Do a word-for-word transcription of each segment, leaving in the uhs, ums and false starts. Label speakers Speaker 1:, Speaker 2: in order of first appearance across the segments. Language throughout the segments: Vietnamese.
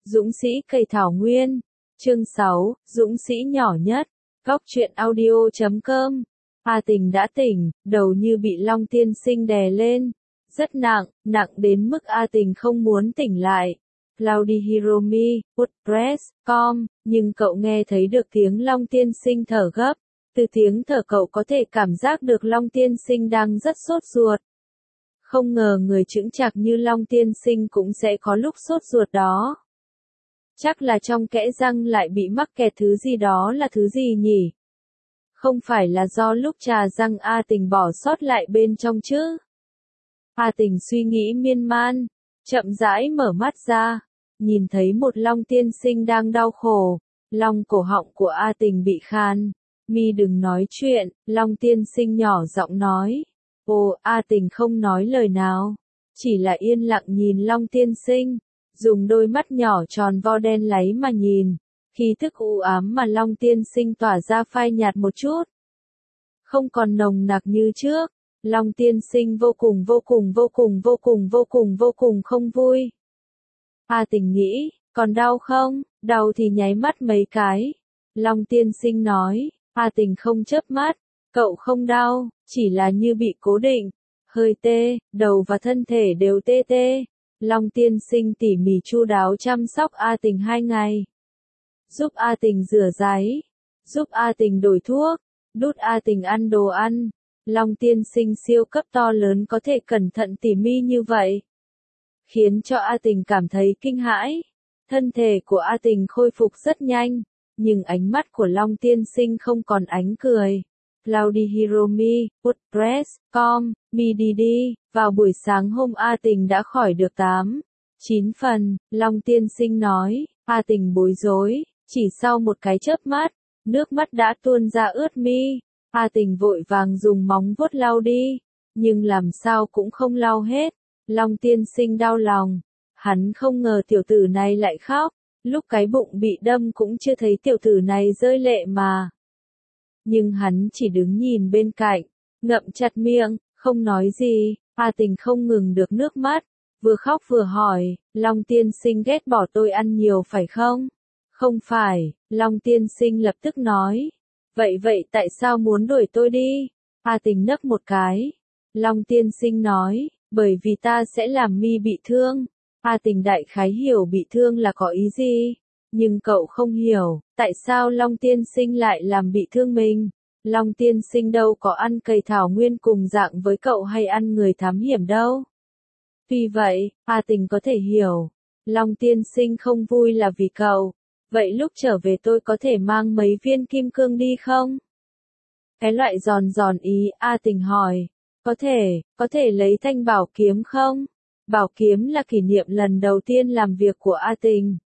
Speaker 1: Dũng sĩ cây thảo nguyên. Chương sáu, Dũng sĩ nhỏ nhất. Góc truyện audio chấm com. A Tình đã tỉnh, đầu như bị Long Tiên Sinh đè lên. Rất nặng, nặng đến mức A Tình không muốn tỉnh lại. Cloudy Hiromi, WordPress, com, nhưng cậu nghe thấy được tiếng Long Tiên Sinh thở gấp. Từ tiếng thở cậu có thể cảm giác được Long Tiên Sinh đang rất sốt ruột. Không ngờ người chững chạc như Long Tiên Sinh cũng sẽ có lúc sốt ruột đó. Chắc là trong kẽ răng lại bị mắc kẹt thứ gì đó, là thứ gì nhỉ? Không phải là do lúc trà răng A Tình bỏ sót lại bên trong chứ? A Tình suy nghĩ miên man, chậm rãi mở mắt ra, nhìn thấy một Long Tiên Sinh đang đau khổ. Long cổ họng của A Tình bị khan. Mi đừng nói chuyện, Long Tiên Sinh nhỏ giọng nói. Ồ, A Tình không nói lời nào, chỉ là yên lặng nhìn Long Tiên Sinh, dùng đôi mắt nhỏ tròn vo đen láy mà nhìn. Khí thức u ám mà Long Tiên Sinh tỏa ra phai nhạt một chút, không còn nồng nặc như trước. Long Tiên Sinh vô cùng vô cùng vô cùng vô cùng vô cùng vô cùng không vui. A Tình nghĩ, còn đau không? Đau thì nháy mắt mấy cái. Long Tiên Sinh nói. A Tình không chớp mắt. Cậu không đau, chỉ là như bị cố định, hơi tê, đầu và thân thể đều tê tê. Long Tiên Sinh tỉ mỉ chu đáo chăm sóc A Tình hai ngày. Giúp A Tình rửa ráy, giúp A Tình đổi thuốc, đút A Tình ăn đồ ăn. Long Tiên Sinh siêu cấp to lớn có thể cẩn thận tỉ mỉ như vậy, khiến cho A Tình cảm thấy kinh hãi. Thân thể của A Tình khôi phục rất nhanh, nhưng ánh mắt của Long Tiên Sinh không còn ánh cười. Cloudy Hiromi, WordPress, com, mi đi đi, vào buổi sáng hôm A Tình đã khỏi được tám, chín phần, Long Tiên Sinh nói. A Tình bối rối, chỉ sau một cái chớp mắt, nước mắt đã tuôn ra ướt mi. A Tình vội vàng dùng móng vuốt lau đi, nhưng làm sao cũng không lau hết. Long Tiên Sinh đau lòng, hắn không ngờ tiểu tử này lại khóc, lúc cái bụng bị đâm cũng chưa thấy tiểu tử này rơi lệ mà. Nhưng hắn chỉ đứng nhìn bên cạnh, ngậm chặt miệng, không nói gì. A Tình không ngừng được nước mắt, vừa khóc vừa hỏi, Long Tiên Sinh ghét bỏ tôi ăn nhiều phải không? Không phải, Long Tiên Sinh lập tức nói. Vậy vậy tại sao muốn đuổi tôi đi? A Tình nấc một cái. Long Tiên Sinh nói, bởi vì ta sẽ làm mi bị thương. A Tình đại khái hiểu bị thương là có ý gì. Nhưng cậu không hiểu, tại sao Long Tiên Sinh lại làm bị thương mình? Long Tiên Sinh đâu có ăn cây thảo nguyên cùng dạng với cậu hay ăn người thám hiểm đâu. Tuy vậy, A Tình có thể hiểu. Long Tiên Sinh không vui là vì cậu. Vậy lúc trở về tôi có thể mang mấy viên kim cương đi không? Cái loại giòn giòn ý, A Tình hỏi. Có thể, có thể lấy thanh bảo kiếm không? Bảo kiếm là kỷ niệm lần đầu tiên làm việc của A Tình.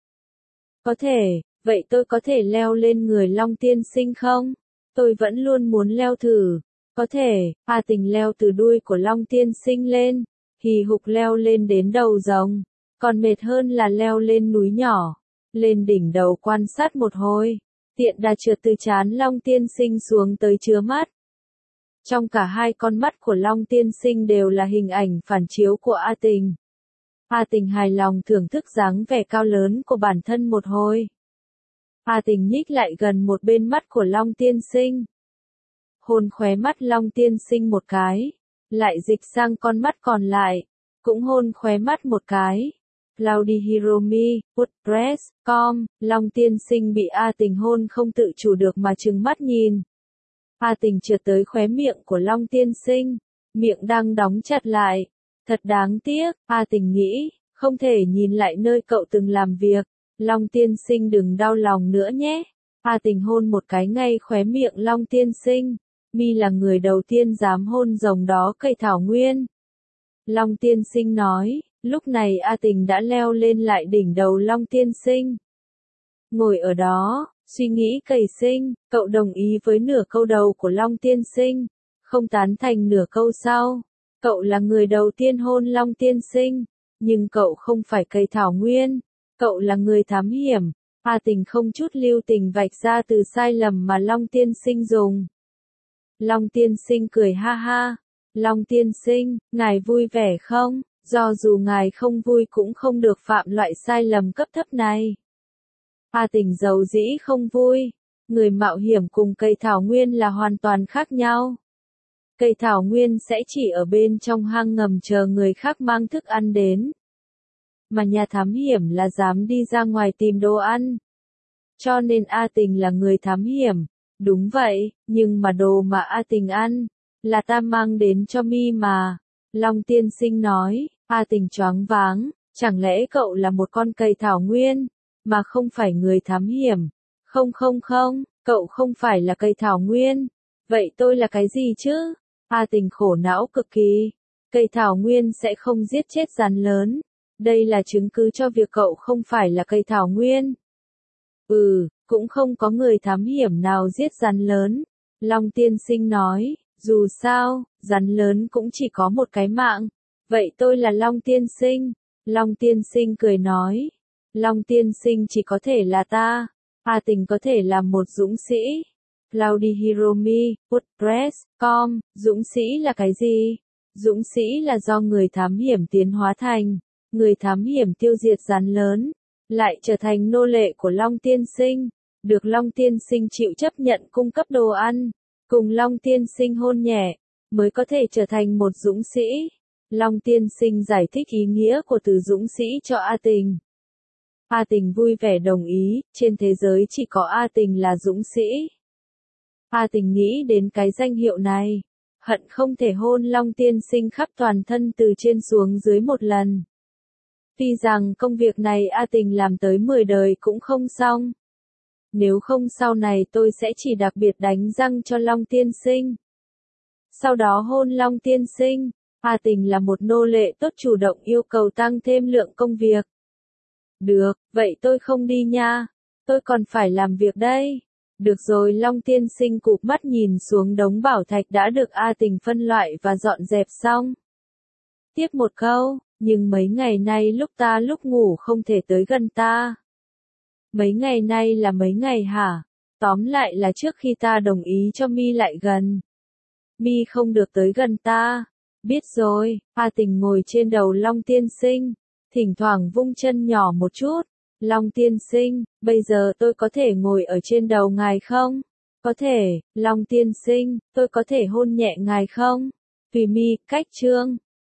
Speaker 1: Có thể, vậy tôi có thể leo lên người Long Tiên Sinh không? Tôi vẫn luôn muốn leo thử. Có thể, A Tình leo từ đuôi của Long Tiên Sinh lên, hì hục leo lên đến đầu rồng. Còn mệt hơn là leo lên núi nhỏ, lên đỉnh đầu quan sát một hồi, tiện đà trượt từ trán Long Tiên Sinh xuống tới chứa mắt. Trong cả hai con mắt của Long Tiên Sinh đều là hình ảnh phản chiếu của A Tình. A Tình hài lòng thưởng thức dáng vẻ cao lớn của bản thân một hồi. A Tình nhích lại gần một bên mắt của Long Tiên Sinh, hôn khóe mắt Long Tiên Sinh một cái, lại dịch sang con mắt còn lại, cũng hôn khóe mắt một cái. Cloudy Hiromi, WordPress, com, Long Tiên Sinh bị A Tình hôn không tự chủ được mà trừng mắt nhìn. A Tình trượt tới khóe miệng của Long Tiên Sinh, miệng đang đóng chặt lại. Thật đáng tiếc, A Tình nghĩ, không thể nhìn lại nơi cậu từng làm việc. Long Tiên Sinh đừng đau lòng nữa nhé. A Tình hôn một cái ngay khóe miệng Long Tiên Sinh. Mi là người đầu tiên dám hôn rồng đó cây thảo nguyên. Long Tiên Sinh nói. Lúc này A Tình đã leo lên lại đỉnh đầu Long Tiên Sinh. Ngồi ở đó, suy nghĩ cày sinh, cậu đồng ý với nửa câu đầu của Long Tiên Sinh, không tán thành nửa câu sau. Cậu là người đầu tiên hôn Long Tiên Sinh, nhưng cậu không phải cây thảo nguyên, cậu là người thám hiểm. A Tình không chút lưu tình vạch ra từ sai lầm mà Long Tiên Sinh dùng. Long Tiên Sinh cười ha ha. Long Tiên Sinh, ngài vui vẻ không? Do dù ngài không vui cũng không được phạm loại sai lầm cấp thấp này. A Tình dầu dĩ không vui. Người mạo hiểm cùng cây thảo nguyên là hoàn toàn khác nhau. Cây thảo nguyên sẽ chỉ ở bên trong hang ngầm chờ người khác mang thức ăn đến. Mà nhà thám hiểm là dám đi ra ngoài tìm đồ ăn. Cho nên A Tình là người thám hiểm. Đúng vậy, nhưng mà đồ mà A Tình ăn, là ta mang đến cho mi mà. Long tiên sinh nói. A Tình choáng váng, chẳng lẽ cậu là một con cây thảo nguyên, mà không phải người thám hiểm? Không không không, cậu không phải là cây thảo nguyên. Vậy tôi là cái gì chứ? A Tình khổ não cực kỳ. Cây thảo nguyên sẽ không giết chết rắn lớn. Đây là chứng cứ cho việc cậu không phải là cây thảo nguyên. Ừ, cũng không có người thám hiểm nào giết rắn lớn. Long tiên sinh nói, dù sao, rắn lớn cũng chỉ có một cái mạng. Vậy tôi là Long tiên sinh. Long tiên sinh cười nói. Long tiên sinh chỉ có thể là ta. A Tình có thể là một dũng sĩ. Claudio Hiromi, WordPress chấm com, dũng sĩ là cái gì? Dũng sĩ là do người thám hiểm tiến hóa thành. Người thám hiểm tiêu diệt rắn lớn, lại trở thành nô lệ của Long tiên sinh. Được Long tiên sinh chịu chấp nhận cung cấp đồ ăn, cùng Long tiên sinh hôn nhẹ, mới có thể trở thành một dũng sĩ. Long tiên sinh giải thích ý nghĩa của từ dũng sĩ cho A Tình. A Tình vui vẻ đồng ý, trên thế giới chỉ có A Tình là dũng sĩ. A Tình nghĩ đến cái danh hiệu này, hận không thể hôn Long tiên sinh khắp toàn thân từ trên xuống dưới một lần. Tuy rằng công việc này A Tình làm tới mười đời cũng không xong. Nếu không sau này tôi sẽ chỉ đặc biệt đánh răng cho Long tiên sinh. Sau đó hôn Long tiên sinh. A Tình là một nô lệ tốt chủ động yêu cầu tăng thêm lượng công việc. Được, vậy tôi không đi nha. Tôi còn phải làm việc đây. Được rồi, Long tiên sinh cụp mắt nhìn xuống đống bảo thạch đã được A Tình phân loại và dọn dẹp xong. Tiếp một câu, nhưng mấy ngày nay lúc ta lúc ngủ không thể tới gần ta. Mấy ngày nay là mấy ngày hả? Tóm lại là trước khi ta đồng ý cho mi lại gần. Mi không được tới gần ta. Biết rồi. A Tình ngồi trên đầu Long tiên sinh, thỉnh thoảng vung chân nhỏ một chút. Long tiên sinh, bây giờ tôi có thể ngồi ở trên đầu ngài không? Có thể. Long tiên sinh, tôi có thể hôn nhẹ ngài không? Tùy mi, cách chương.